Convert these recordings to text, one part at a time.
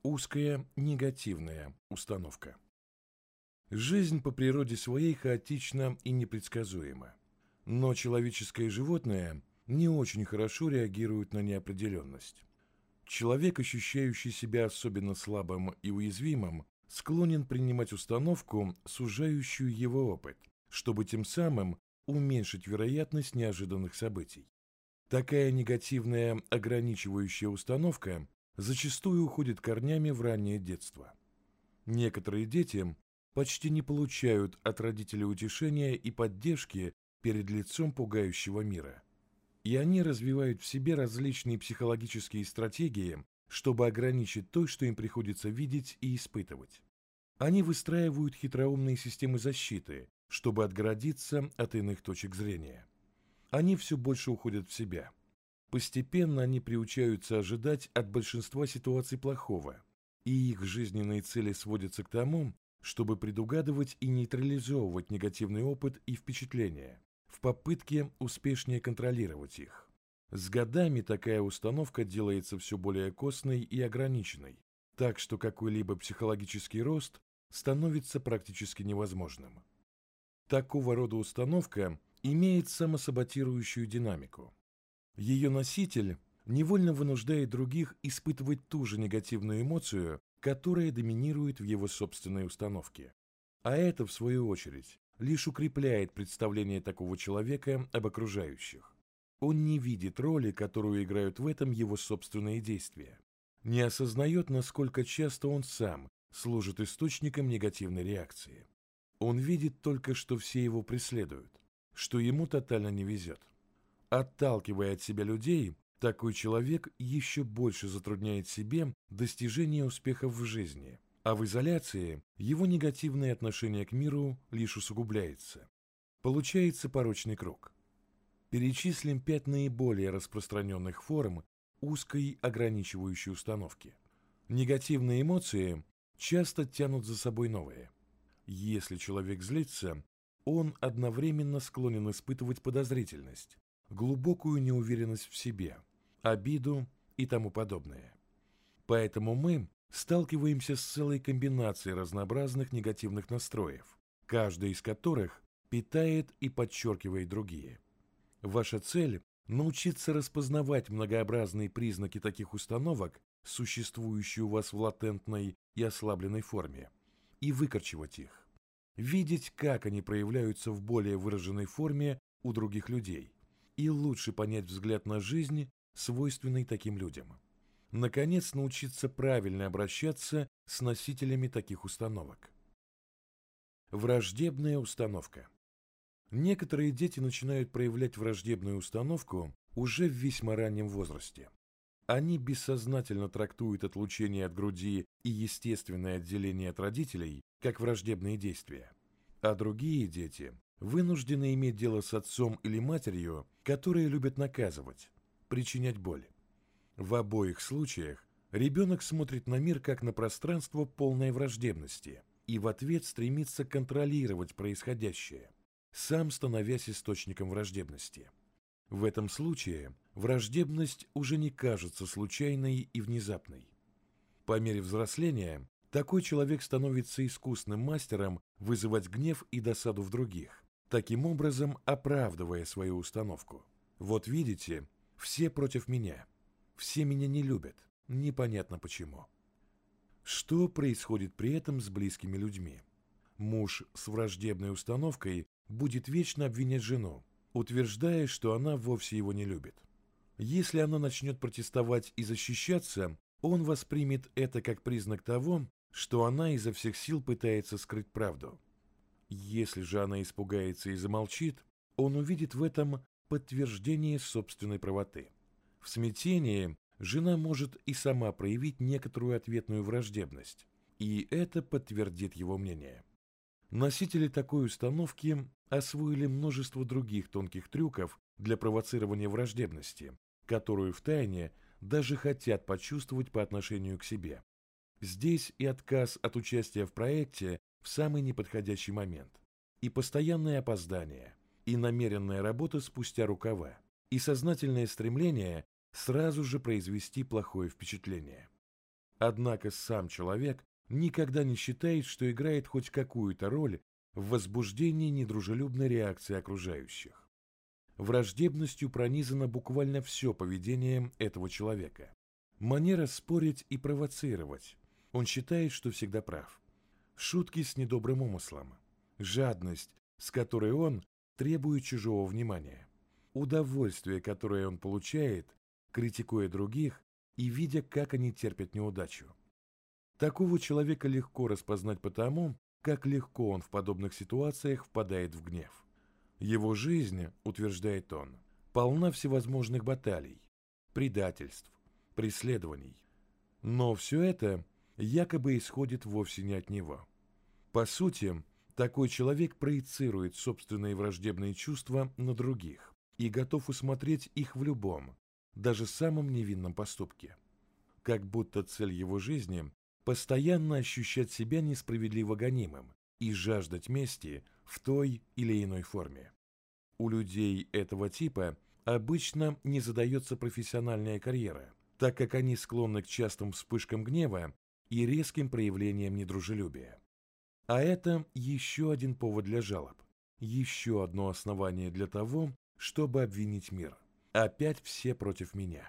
Узкая негативная установка. Жизнь по природе своей хаотична и непредсказуема. Но человеческое животное не очень хорошо реагирует на неопределенность. Человек, ощущающий себя особенно слабым и уязвимым, склонен принимать установку, сужающую его опыт, чтобы тем самым уменьшить вероятность неожиданных событий. Такая негативная ограничивающая установка зачастую уходит корнями в раннее детство. Некоторые дети почти не получают от родителей утешения и поддержки перед лицом пугающего мира. И они развивают в себе различные психологические стратегии, чтобы ограничить то, что им приходится видеть и испытывать. Они выстраивают хитроумные системы защиты, чтобы отгородиться от иных точек зрения. Они все больше уходят в себя. Постепенно они приучаются ожидать от большинства ситуаций плохого, и их жизненные цели сводятся к тому, чтобы предугадывать и нейтрализовывать негативный опыт и впечатления, в попытке успешнее контролировать их. С годами такая установка делается все более костной и ограниченной, так что какой-либо психологический рост становится практически невозможным. Такого рода установка имеет самосаботирующую динамику. Ее носитель невольно вынуждает других испытывать ту же негативную эмоцию, которая доминирует в его собственной установке. А это, в свою очередь, лишь укрепляет представление такого человека об окружающих. Он не видит роли, которую играют в этом его собственные действия, не осознает, насколько часто он сам служит источником негативной реакции. Он видит только, что все его преследуют, что ему тотально не везет. Отталкивая от себя людей, такой человек еще больше затрудняет себе достижение успехов в жизни, а в изоляции его негативное отношение к миру лишь усугубляется. Получается порочный круг. Перечислим 5 наиболее распространенных форм узкой ограничивающей установки. Негативные эмоции часто тянут за собой новые. Если человек злится, он одновременно склонен испытывать подозрительность, глубокую неуверенность в себе, обиду и тому подобное. Поэтому мы сталкиваемся с целой комбинацией разнообразных негативных настроев, каждый из которых питает и подчеркивает другие. Ваша цель – научиться распознавать многообразные признаки таких установок, существующие у вас в латентной и ослабленной форме, и выкорчевать их. Видеть, как они проявляются в более выраженной форме у других людей, и лучше понять взгляд на жизнь, свойственный таким людям. Наконец, научиться правильно обращаться с носителями таких установок. Враждебная установка. Некоторые дети начинают проявлять враждебную установку уже в весьма раннем возрасте. Они бессознательно трактуют отлучение от груди и естественное отделение от родителей как враждебные действия. А другие дети вынуждены иметь дело с отцом или матерью, которые любят наказывать, причинять боль. В обоих случаях ребенок смотрит на мир как на пространство полной враждебности и в ответ стремится контролировать происходящее, сам становясь источником враждебности. В этом случае враждебность уже не кажется случайной и внезапной. По мере взросления такой человек становится искусным мастером вызывать гнев и досаду в других, таким образом оправдывая свою установку. Вот видите, все против меня, все меня не любят, непонятно почему. Что происходит при этом с близкими людьми? Муж с враждебной установкой будет вечно обвинять жену, утверждая, что она вовсе его не любит. Если она начнет протестовать и защищаться, он воспримет это как признак того, что она изо всех сил пытается скрыть правду. Если же она испугается и замолчит, он увидит в этом подтверждение собственной правоты. В смятении жена может и сама проявить некоторую ответную враждебность, и это подтвердит его мнение. Носители такой установки освоили множество других тонких трюков для провоцирования враждебности, которую втайне даже хотят почувствовать по отношению к себе. Здесь и отказ от участия в проекте в самый неподходящий момент, и постоянное опоздание, и намеренная работа спустя рукава, и сознательное стремление сразу же произвести плохое впечатление. Однако сам человек никогда не считает, что играет хоть какую-то роль в возбуждении недружелюбной реакции окружающих. Враждебностью пронизано буквально все поведение этого человека. Манера спорить и провоцировать. Он считает, что всегда прав. Шутки с недобрым умыслом. Жадность, с которой он требует чужого внимания. Удовольствие, которое он получает, критикуя других и видя, как они терпят неудачу. Такого человека легко распознать потому, как легко он в подобных ситуациях впадает в гнев. Его жизнь, утверждает он, полна всевозможных баталий, предательств, преследований. Но все это якобы исходит вовсе не от него. По сути, такой человек проецирует собственные враждебные чувства на других и готов усмотреть их в любом, даже самом невинном поступке. Как будто цель его жизни – постоянно ощущать себя несправедливо гонимым и жаждать мести в той или иной форме. У людей этого типа обычно не задается профессиональная карьера, так как они склонны к частым вспышкам гнева и резким проявлениям недружелюбия. А это еще один повод для жалоб, еще одно основание для того, чтобы обвинить мир. Опять все против меня.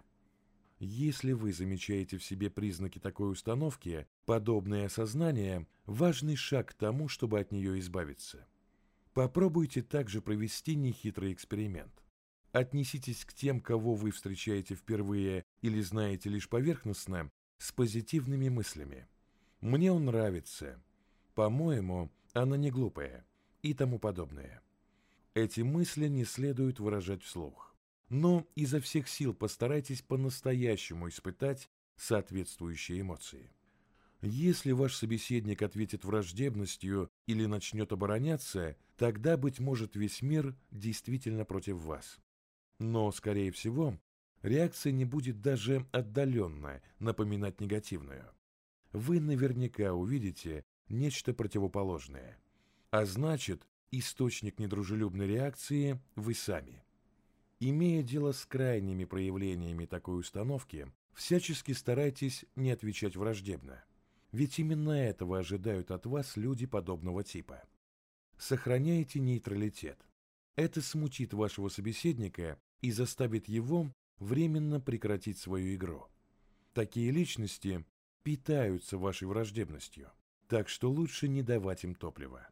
Если вы замечаете в себе признаки такой установки, подобное осознание – важный шаг к тому, чтобы от нее избавиться. Попробуйте также провести нехитрый эксперимент. Отнеситесь к тем, кого вы встречаете впервые или знаете лишь поверхностно, с позитивными мыслями. «Мне он нравится», «По-моему, она не глупая» и тому подобное. Эти мысли не следует выражать вслух. Но изо всех сил постарайтесь по-настоящему испытать соответствующие эмоции. Если ваш собеседник ответит враждебностью или начнет обороняться, тогда, быть может, весь мир действительно против вас. Но, скорее всего, реакция не будет даже отдаленно напоминать негативную. Вы наверняка увидите нечто противоположное. А значит, источник недружелюбной реакции вы сами. Имея дело с крайними проявлениями такой установки, всячески старайтесь не отвечать враждебно. Ведь именно этого ожидают от вас люди подобного типа. Сохраняйте нейтралитет. Это смутит вашего собеседника и заставит его временно прекратить свою игру. Такие личности питаются вашей враждебностью, так что лучше не давать им топлива.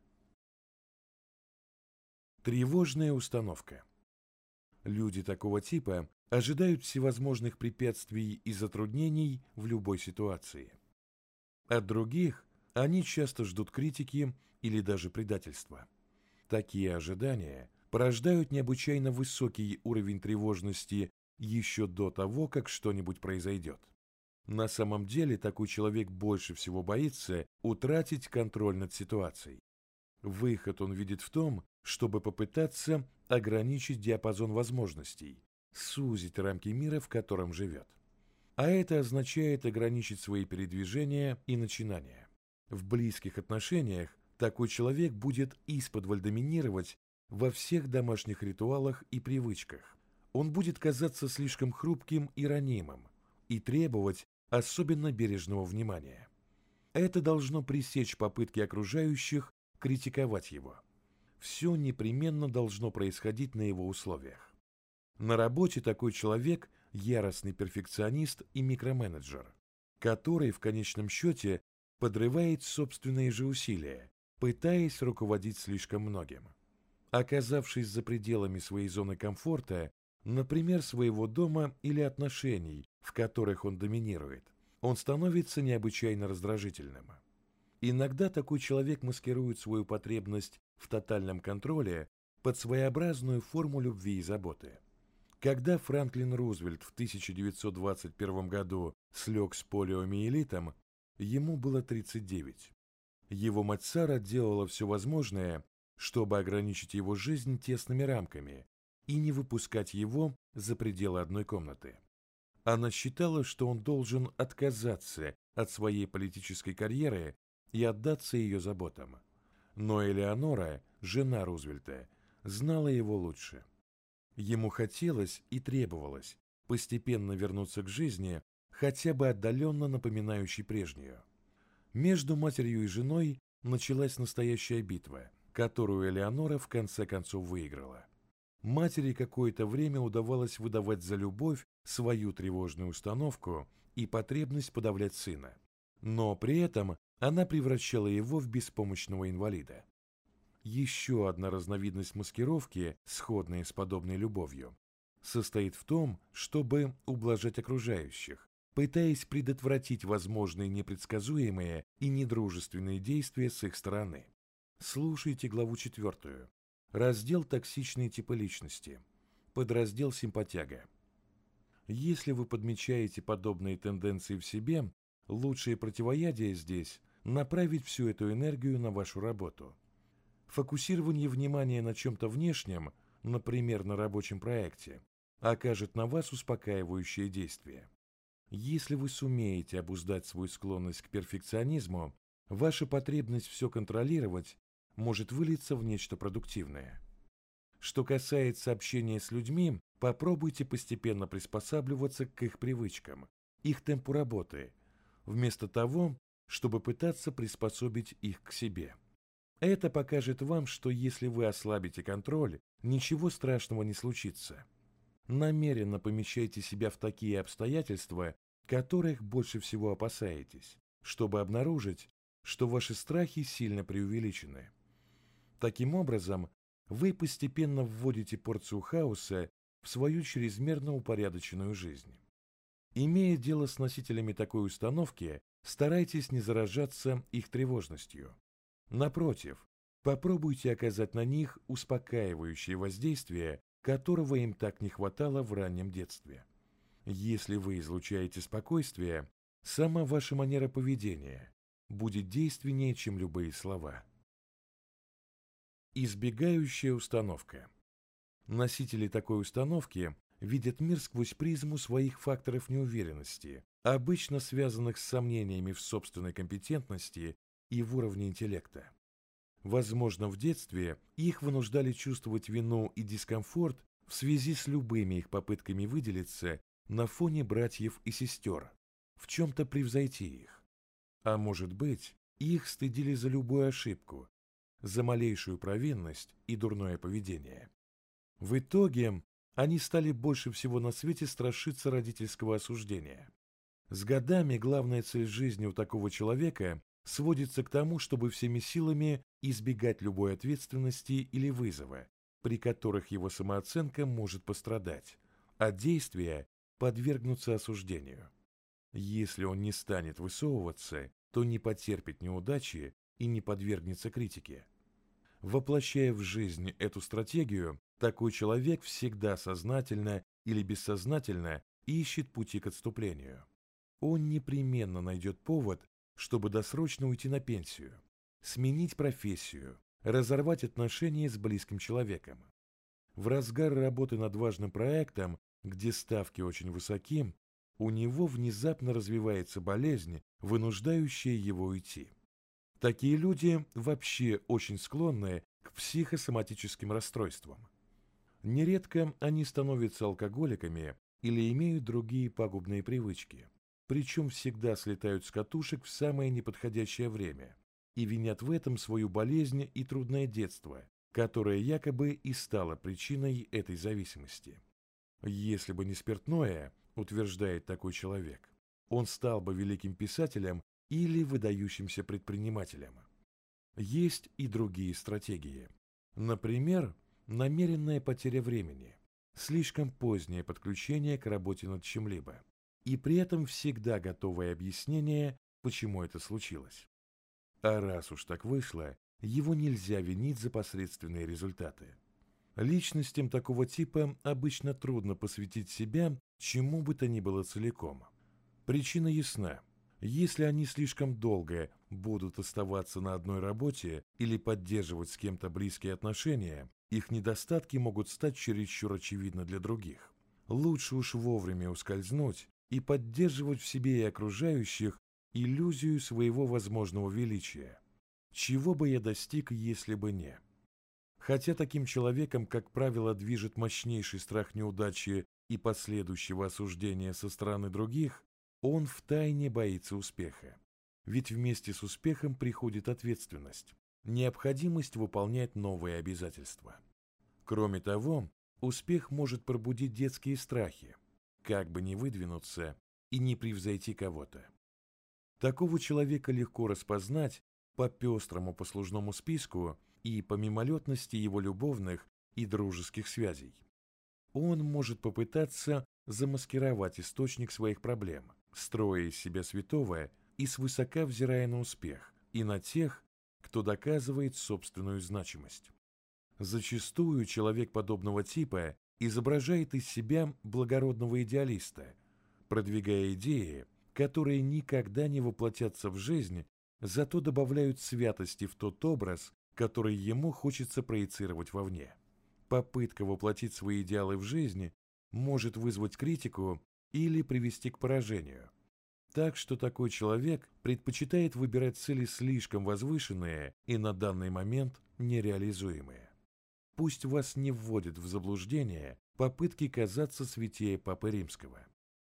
Тревожная установка. Люди такого типа ожидают всевозможных препятствий и затруднений в любой ситуации. От других они часто ждут критики или даже предательства. Такие ожидания порождают необычайно высокий уровень тревожности еще до того, как что-нибудь произойдет. На самом деле такой человек больше всего боится утратить контроль над ситуацией. Выход он видит в том, чтобы попытаться ограничить диапазон возможностей, сузить рамки мира, в котором живет. А это означает ограничить свои передвижения и начинания. В близких отношениях такой человек будет исподволь доминировать во всех домашних ритуалах и привычках. Он будет казаться слишком хрупким и ранимым и требовать особенно бережного внимания. Это должно пресечь попытки окружающих критиковать его. Все непременно должно происходить на его условиях. На работе такой человек – яростный перфекционист и микроменеджер, который в конечном счете подрывает собственные же усилия, пытаясь руководить слишком многим. Оказавшись за пределами своей зоны комфорта, например, своего дома или отношений, в которых он доминирует, он становится необычайно раздражительным. Иногда такой человек маскирует свою потребность в тотальном контроле под своеобразную форму любви и заботы. Когда Франклин Рузвельт в 1921 году слег с полиомиелитом, ему было 39. Его мать Сара делала все возможное, чтобы ограничить его жизнь тесными рамками и не выпускать его за пределы одной комнаты. Она считала, что он должен отказаться от своей политической карьеры и отдаться ее заботам. Но Элеонора, жена Рузвельта, знала его лучше. Ему хотелось и требовалось постепенно вернуться к жизни, хотя бы отдаленно напоминающей прежнюю. Между матерью и женой началась настоящая битва, которую Элеонора в конце концов выиграла. Матери какое-то время удавалось выдавать за любовь свою тревожную установку и потребность подавлять сына, но при этом она превращала его в беспомощного инвалида. Еще одна разновидность маскировки, сходная с подобной любовью, состоит в том, чтобы ублажать окружающих, пытаясь предотвратить возможные непредсказуемые и недружественные действия с их стороны. Слушайте главу 4. Раздел «Токсичные типы личности». Подраздел «Симпатяга». Если вы подмечаете подобные тенденции в себе, лучшее противоядие здесь – направить всю эту энергию на вашу работу. Фокусирование внимания на чем-то внешнем, например, на рабочем проекте, окажет на вас успокаивающее действие. Если вы сумеете обуздать свою склонность к перфекционизму, ваша потребность все контролировать может вылиться в нечто продуктивное. Что касается общения с людьми, попробуйте постепенно приспосабливаться к их привычкам, их темпу работы, вместо того, чтобы пытаться приспособить их к себе. Это покажет вам, что если вы ослабите контроль, ничего страшного не случится. Намеренно помещайте себя в такие обстоятельства, которых больше всего опасаетесь, чтобы обнаружить, что ваши страхи сильно преувеличены. Таким образом, вы постепенно вводите порцию хаоса в свою чрезмерно упорядоченную жизнь. Имея дело с носителями такой установки, старайтесь не заражаться их тревожностью. Напротив, попробуйте оказать на них успокаивающее воздействие, которого им так не хватало в раннем детстве. Если вы излучаете спокойствие, сама ваша манера поведения будет действеннее, чем любые слова. Избегающая установка. Носители такой установки видят мир сквозь призму своих факторов неуверенности, обычно связанных с сомнениями в собственной компетентности и в уровне интеллекта. Возможно, в детстве их вынуждали чувствовать вину и дискомфорт в связи с любыми их попытками выделиться на фоне братьев и сестер, в чем-то превзойти их. А может быть, их стыдили за любую ошибку, за малейшую провинность и дурное поведение. В итоге они стали больше всего на свете страшиться родительского осуждения. С годами главная цель жизни у такого человека сводится к тому, чтобы всеми силами избегать любой ответственности или вызова, при которых его самооценка может пострадать, а действия подвергнуться осуждению. Если он не станет высовываться, то не потерпит неудачи и не подвергнется критике. Воплощая в жизнь эту стратегию, такой человек всегда сознательно или бессознательно ищет пути к отступлению. Он непременно найдет повод, чтобы досрочно уйти на пенсию, сменить профессию, разорвать отношения с близким человеком. В разгар работы над важным проектом, где ставки очень высоки, у него внезапно развивается болезнь, вынуждающая его уйти. Такие люди вообще очень склонны к психосоматическим расстройствам. Нередко они становятся алкоголиками или имеют другие пагубные привычки, причем всегда слетают с катушек в самое неподходящее время и винят в этом свою болезнь и трудное детство, которое якобы и стало причиной этой зависимости. Если бы не спиртное, утверждает такой человек, он стал бы великим писателем или выдающимся предпринимателем. Есть и другие стратегии. Например, намеренная потеря времени, слишком позднее подключение к работе над чем-либо, и при этом всегда готовое объяснение, почему это случилось. А раз уж так вышло, его нельзя винить за посредственные результаты. Личностям такого типа обычно трудно посвятить себя чему бы то ни было целиком. Причина ясна. Если они слишком долго будут оставаться на одной работе или поддерживать с кем-то близкие отношения, их недостатки могут стать чересчур очевидны для других. Лучше уж вовремя ускользнуть и поддерживать в себе и окружающих иллюзию своего возможного величия. Чего бы я достиг, если бы не? Хотя таким человеком, как правило, движет мощнейший страх неудачи и последующего осуждения со стороны других, Он втайне боится успеха. Ведь вместе с успехом приходит ответственность, необходимость выполнять новые обязательства. Кроме того, успех может пробудить детские страхи, как бы не выдвинуться и не превзойти кого-то. Такого человека легко распознать по пестрому послужному списку и по мимолетности его любовных и дружеских связей. Он может попытаться замаскировать источник своих проблем, строя из себя святого и свысока взирая на успех и на тех, кто доказывает собственную значимость. Зачастую человек подобного типа изображает из себя благородного идеалиста, продвигая идеи, которые никогда не воплотятся в жизнь, зато добавляют святости в тот образ, который ему хочется проецировать вовне. Попытка воплотить свои идеалы в жизнь может вызвать критику или привести к поражению. Так что такой человек предпочитает выбирать цели слишком возвышенные и на данный момент нереализуемые. Пусть вас не вводят в заблуждение попытки казаться святее Папы Римского.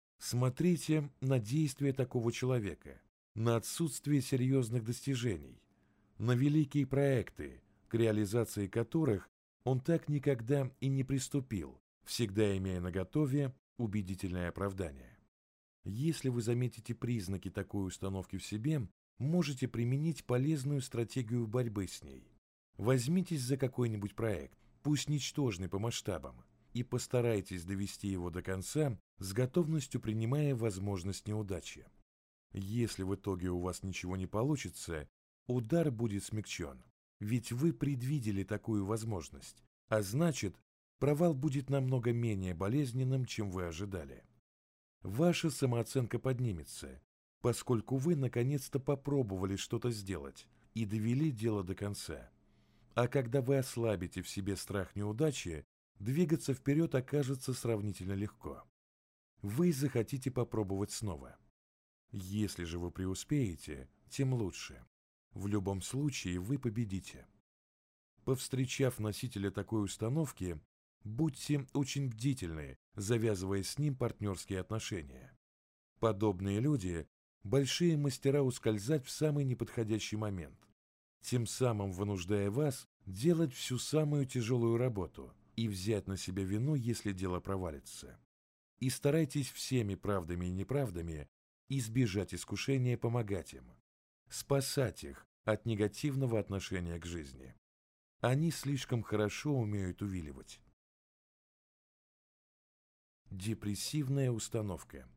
Смотрите на действия такого человека, на отсутствие серьезных достижений, на великие проекты, к реализации которых он так никогда и не приступил, всегда имея наготове убедительное оправдание. Если вы заметите признаки такой установки в себе, можете применить полезную стратегию борьбы с ней. Возьмитесь за какой-нибудь проект, пусть ничтожный по масштабам, и постарайтесь довести его до конца, с готовностью принимая возможность неудачи. Если в итоге у вас ничего не получится, удар будет смягчен, ведь вы предвидели такую возможность, а значит, провал будет намного менее болезненным, чем вы ожидали. Ваша самооценка поднимется, поскольку вы наконец-то попробовали что-то сделать и довели дело до конца. А когда вы ослабите в себе страх неудачи, двигаться вперед окажется сравнительно легко. Вы захотите попробовать снова. Если же вы преуспеете, тем лучше. В любом случае вы победите. Повстречав носителя такой установки, будьте очень бдительны, завязывая с ним партнерские отношения. Подобные люди – большие мастера ускользать в самый неподходящий момент, тем самым вынуждая вас делать всю самую тяжелую работу и взять на себя вину, если дело провалится. И старайтесь всеми правдами и неправдами избежать искушения помогать им, спасать их от негативного отношения к жизни. Они слишком хорошо умеют увиливать. Депрессивная установка.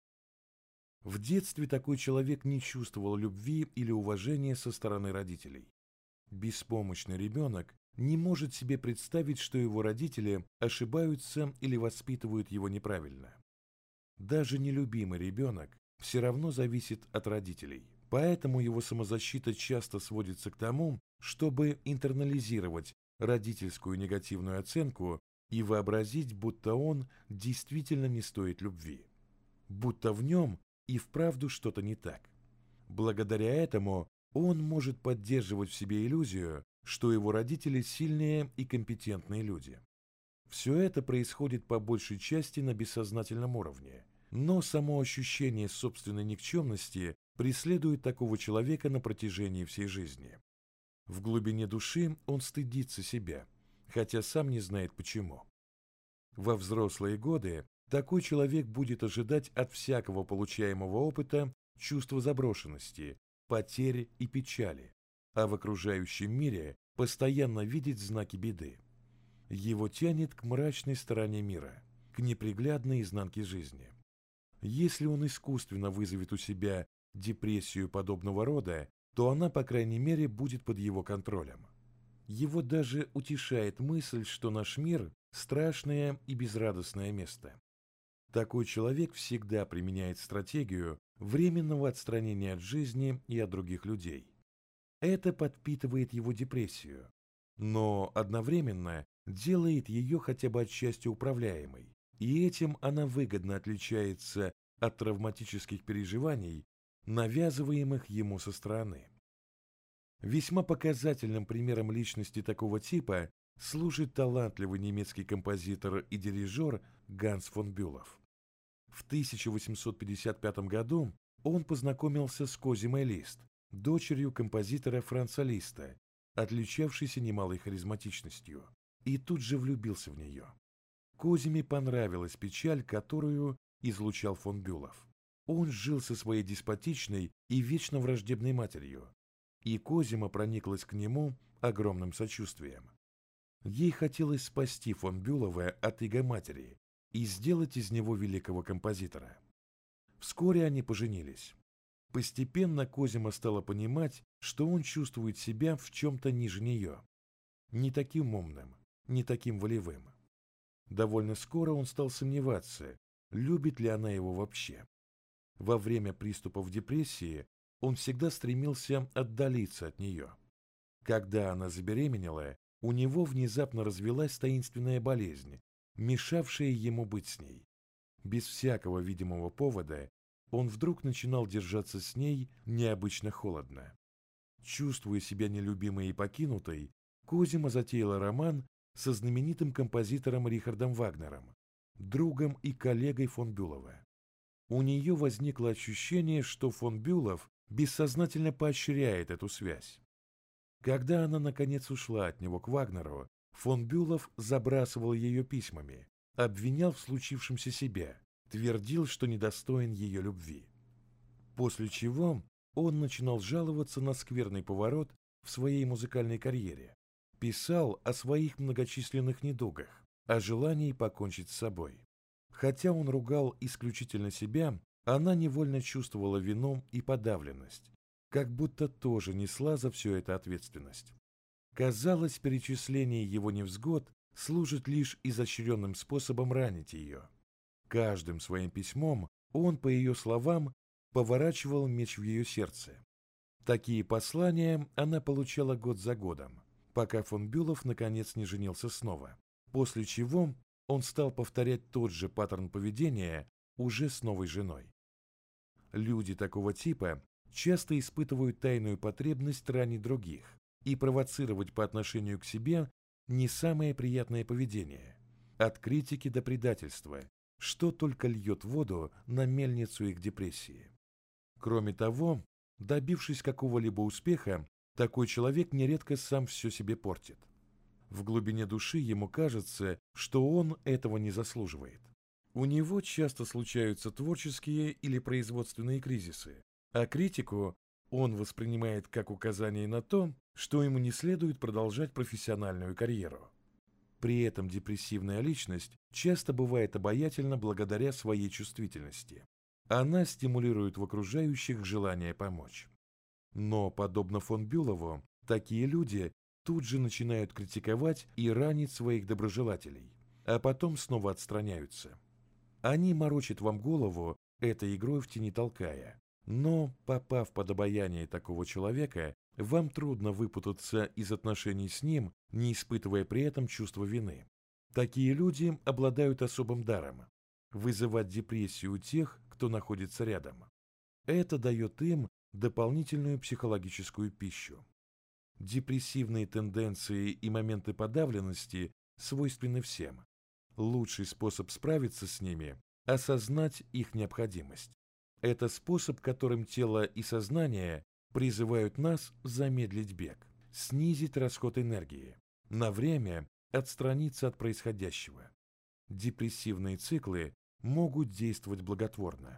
В детстве такой человек не чувствовал любви или уважения со стороны родителей. Беспомощный ребенок не может себе представить, что его родители ошибаются или воспитывают его неправильно. Даже нелюбимый ребенок все равно зависит от родителей, поэтому его самозащита часто сводится к тому, чтобы интернализировать родительскую негативную оценку и вообразить, будто он действительно не стоит любви, будто в нем и вправду что-то не так. Благодаря этому он может поддерживать в себе иллюзию, что его родители сильные и компетентные люди. Все это происходит по большей части на бессознательном уровне, но само ощущение собственной никчемности преследует такого человека на протяжении всей жизни. В глубине души он стыдится себя, хотя сам не знает почему. Во взрослые годы такой человек будет ожидать от всякого получаемого опыта чувства заброшенности, потери и печали, а в окружающем мире постоянно видеть знаки беды. Его тянет к мрачной стороне мира, к неприглядной изнанке жизни. Если он искусственно вызовет у себя депрессию подобного рода, то она, по крайней мере, будет под его контролем. Его даже утешает мысль, что наш мир – страшное и безрадостное место. Такой человек всегда применяет стратегию временного отстранения от жизни и от других людей. Это подпитывает его депрессию, но одновременно делает ее хотя бы отчасти управляемой, и этим она выгодно отличается от травматических переживаний, навязываемых ему со стороны. Весьма показательным примером личности такого типа служит талантливый немецкий композитор и дирижер Ганс фон Бюлов. В 1855 году он познакомился с Козимой Лист, дочерью композитора Франца Листа, отличавшейся немалой харизматичностью, и тут же влюбился в нее. Козиме понравилась печаль, которую излучал фон Бюлов. Он жил со своей деспотичной и вечно враждебной матерью, и Козима прониклась к нему огромным сочувствием. Ей хотелось спасти фон Бюлова от иго матери и сделать из него великого композитора. Вскоре они поженились. Постепенно Козима стала понимать, что он чувствует себя в чем-то ниже нее. Не таким умным, не таким волевым. Довольно скоро он стал сомневаться, любит ли она его вообще. Во время приступов депрессии он всегда стремился отдалиться от нее. Когда она забеременела, у него внезапно развилась таинственная болезнь, мешавшая ему быть с ней. Без всякого видимого повода он вдруг начинал держаться с ней необычно холодно. Чувствуя себя нелюбимой и покинутой, Козима затеяла роман со знаменитым композитором Рихардом Вагнером, другом и коллегой фон Бюлова. У нее возникло ощущение, что фон Бюлов бессознательно поощряет эту связь. Когда она наконец ушла от него к Вагнеру, фон Бюлов забрасывал ее письмами, обвинял в случившемся себя, твердил, что недостоин ее любви. После чего он начинал жаловаться на скверный поворот в своей музыкальной карьере, писал о своих многочисленных недугах, о желании покончить с собой. Хотя он ругал исключительно себя, она невольно чувствовала вину и подавленность, как будто тоже несла за все это ответственность. Казалось, перечисление его невзгод служит лишь изощренным способом ранить ее. Каждым своим письмом он, по ее словам, поворачивал меч в ее сердце. Такие послания она получала год за годом, пока фон Бюлов наконец не женился снова, после чего он стал повторять тот же паттерн поведения уже с новой женой. Люди такого типа часто испытывают тайную потребность ранить других и провоцировать по отношению к себе не самое приятное поведение, от критики до предательства, что только льет воду на мельницу их депрессии. Кроме того, добившись какого-либо успеха, такой человек нередко сам все себе портит. В глубине души ему кажется, что он этого не заслуживает. У него часто случаются творческие или производственные кризисы, а критику он воспринимает как указание на то, что ему не следует продолжать профессиональную карьеру. При этом депрессивная личность часто бывает обаятельна благодаря своей чувствительности. Она стимулирует в окружающих желание помочь. Но, подобно фон Бюлову, такие люди тут же начинают критиковать и ранить своих доброжелателей, а потом снова отстраняются. Они морочат вам голову, этой игрой в тени толкая, но, попав под обаяние такого человека, вам трудно выпутаться из отношений с ним, не испытывая при этом чувства вины. Такие люди обладают особым даром – вызывать депрессию у тех, кто находится рядом. Это дает им дополнительную психологическую пищу. Депрессивные тенденции и моменты подавленности свойственны всем. Лучший способ справиться с ними – осознать их необходимость. Это способ, которым тело и сознание призывают нас замедлить бег, снизить расход энергии, на время отстраниться от происходящего. Депрессивные циклы могут действовать благотворно.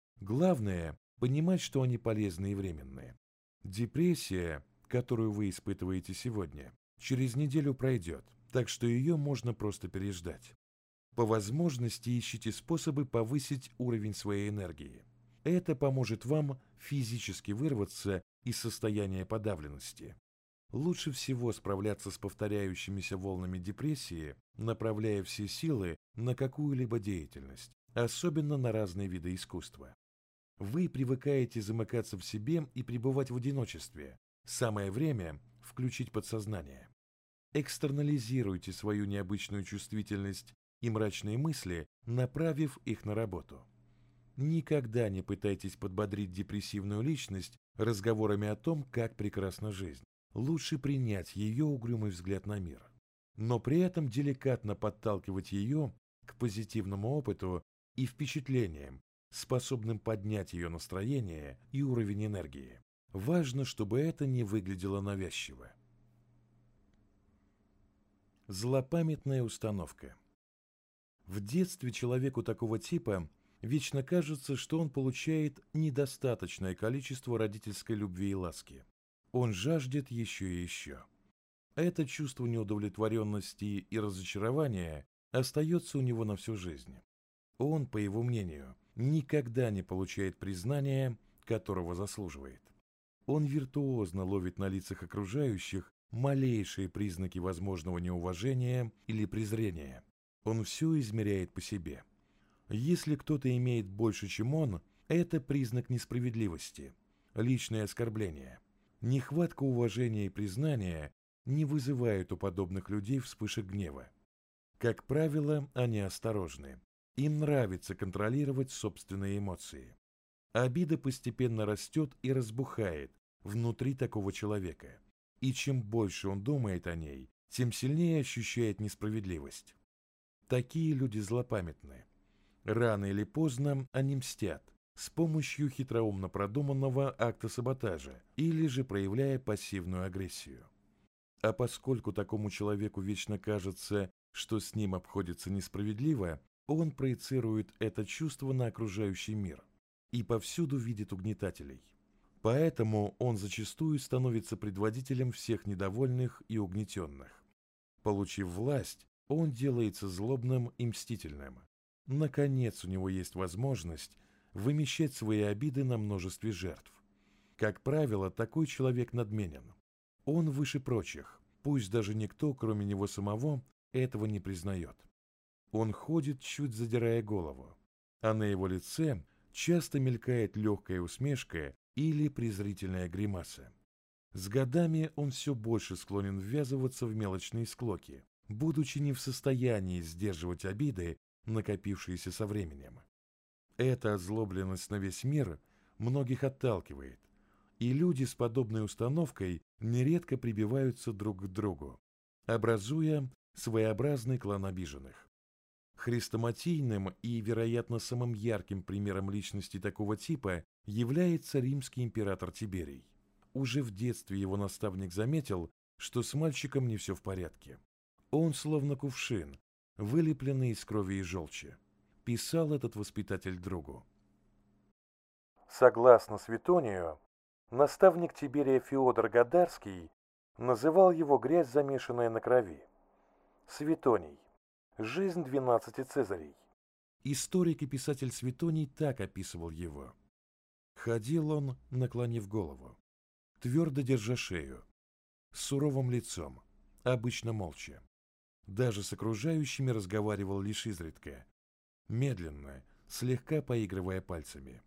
Главное – понимать, что они полезны и временные. Депрессия, которую вы испытываете сегодня, через неделю пройдет, так что ее можно просто переждать. По возможности ищите способы повысить уровень своей энергии. Это поможет вам физически вырваться из состояния подавленности. Лучше всего справляться с повторяющимися волнами депрессии, направляя все силы на какую-либо деятельность, особенно на разные виды искусства. Вы привыкаете замыкаться в себе и пребывать в одиночестве. Самое время включить подсознание. Экстернализируйте свою необычную чувствительность и мрачные мысли, направив их на работу. Никогда не пытайтесь подбодрить депрессивную личность разговорами о том, как прекрасна жизнь. Лучше принять ее угрюмый взгляд на мир, но при этом деликатно подталкивать ее к позитивному опыту и впечатлениям, способным поднять ее настроение и уровень энергии. Важно, чтобы это не выглядело навязчиво. Злопамятная установка. В детстве человеку такого типа вечно кажется, что он получает недостаточное количество родительской любви и ласки. Он жаждет еще и еще. Это чувство неудовлетворенности и разочарования остается у него на всю жизнь. Он, по его мнению, никогда не получает признания, которого заслуживает. Он виртуозно ловит на лицах окружающих малейшие признаки возможного неуважения или презрения. Он все измеряет по себе. Если кто-то имеет больше, чем он, это признак несправедливости, личное оскорбление. Нехватка уважения и признания не вызывает у подобных людей вспышек гнева. Как правило, они осторожны. Им нравится контролировать собственные эмоции. Обида постепенно растет и разбухает внутри такого человека. И чем больше он думает о ней, тем сильнее ощущает несправедливость. Такие люди злопамятны. Рано или поздно они мстят с помощью хитроумно продуманного акта саботажа или же проявляя пассивную агрессию. А поскольку такому человеку вечно кажется, что с ним обходится несправедливо, он проецирует это чувство на окружающий мир и повсюду видит угнетателей. Поэтому он зачастую становится предводителем всех недовольных и угнетенных. Получив власть, он делается злобным и мстительным. Наконец, у него есть возможность вымещать свои обиды на множестве жертв. Как правило, такой человек надменен. Он выше прочих, пусть даже никто, кроме него самого, этого не признает. Он ходит, чуть задирая голову, а на его лице часто мелькает легкая усмешка или презрительная гримаса. С годами он все больше склонен ввязываться в мелочные склоки, будучи не в состоянии сдерживать обиды, накопившиеся со временем. Эта озлобленность на весь мир многих отталкивает, и люди с подобной установкой нередко прибиваются друг к другу, образуя своеобразный клан обиженных. Хрестоматийным и, вероятно, самым ярким примером личности такого типа является римский император Тиберий. Уже в детстве его наставник заметил, что с мальчиком не все в порядке. Он словно кувшин, вылепленный из крови и желчи, писал этот воспитатель другу. Согласно Светонию, наставник Тиберия Феодор Гадарский называл его грязь, замешанная на крови. Светоний. Жизнь 12 Цезарей. Историк и писатель Светоний так описывал его. Ходил он, наклонив голову, твердо держа шею, с суровым лицом, обычно молча. Даже с окружающими разговаривал лишь изредка, медленно, слегка поигрывая пальцами.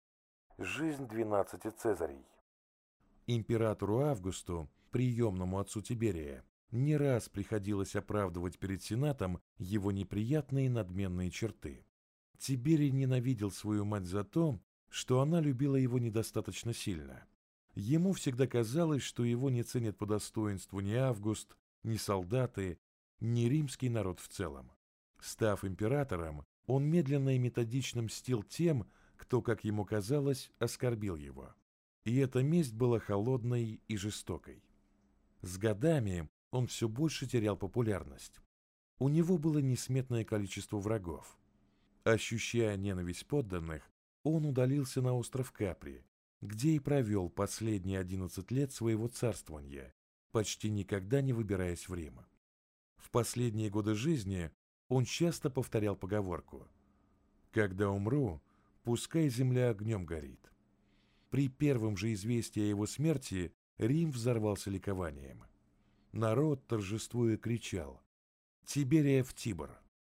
Жизнь 12 Цезарей. Императору Августу, приемному отцу Тиберия, не раз приходилось оправдывать перед Сенатом его неприятные надменные черты. Тиберий ненавидел свою мать за то, что она любила его недостаточно сильно. Ему всегда казалось, что его не ценят по достоинству ни Август, ни солдаты, ни римский народ в целом. Став императором, он медленно и методично мстил тем, кто, как ему казалось, оскорбил его. И эта месть была холодной и жестокой. С годами он все больше терял популярность. У него было несметное количество врагов. Ощущая ненависть подданных, он удалился на остров Капри, где и провел последние 11 лет своего царствования, почти никогда не выбираясь в Рим. В последние годы жизни он часто повторял поговорку: «Когда умру, пускай земля огнем горит». При первом же известии о его смерти Рим взорвался ликованием. Народ, торжествуя, кричал: «Тиберия в Тибр!».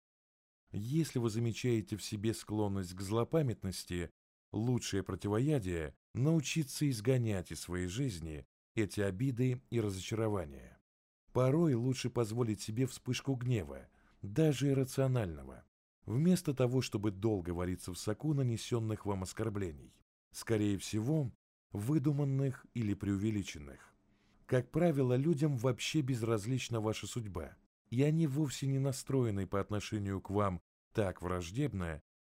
Если вы замечаете в себе склонность к злопамятности, лучшее противоядие – научиться изгонять из своей жизни эти обиды и разочарования. Порой лучше позволить себе вспышку гнева, даже иррационального, вместо того, чтобы долго вариться в соку нанесенных вам оскорблений, скорее всего, выдуманных или преувеличенных. Как правило, людям вообще безразлична ваша судьба, и они вовсе не настроены по отношению к вам так враждебно,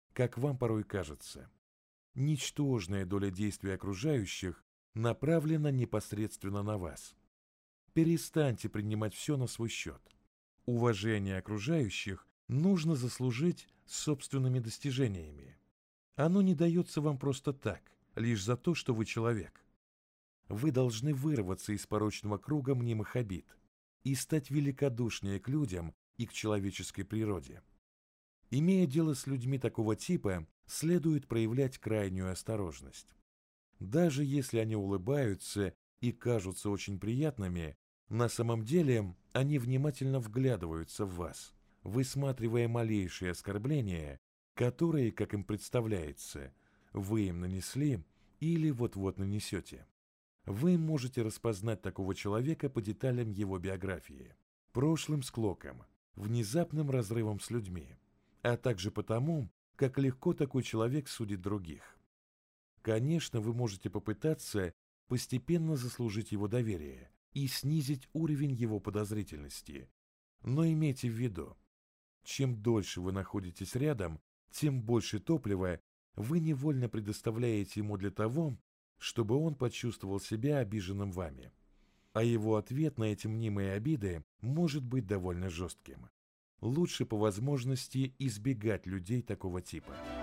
как вам порой кажется. Ничтожная доля действий окружающих направлена непосредственно на вас. Перестаньте принимать все на свой счет. Уважение окружающих нужно заслужить собственными достижениями. Оно не дается вам просто так, лишь за то, что вы человек. Вы должны вырваться из порочного круга мнимых обид и стать великодушнее к людям и к человеческой природе. Имея дело с людьми такого типа, следует проявлять крайнюю осторожность. Даже если они улыбаются и кажутся очень приятными, на самом деле они внимательно вглядываются в вас, высматривая малейшие оскорбления, которые, как им представляется, вы им нанесли или вот-вот нанесете. Вы можете распознать такого человека по деталям его биографии, прошлым склокам, внезапным разрывом с людьми, а также по тому, как легко такой человек судит других. Конечно, вы можете попытаться постепенно заслужить его доверие и снизить уровень его подозрительности. Но имейте в виду, чем дольше вы находитесь рядом, тем больше топлива вы невольно предоставляете ему для того, чтобы он почувствовал себя обиженным вами. А его ответ на эти мнимые обиды может быть довольно жестким. Лучше по возможности избегать людей такого типа.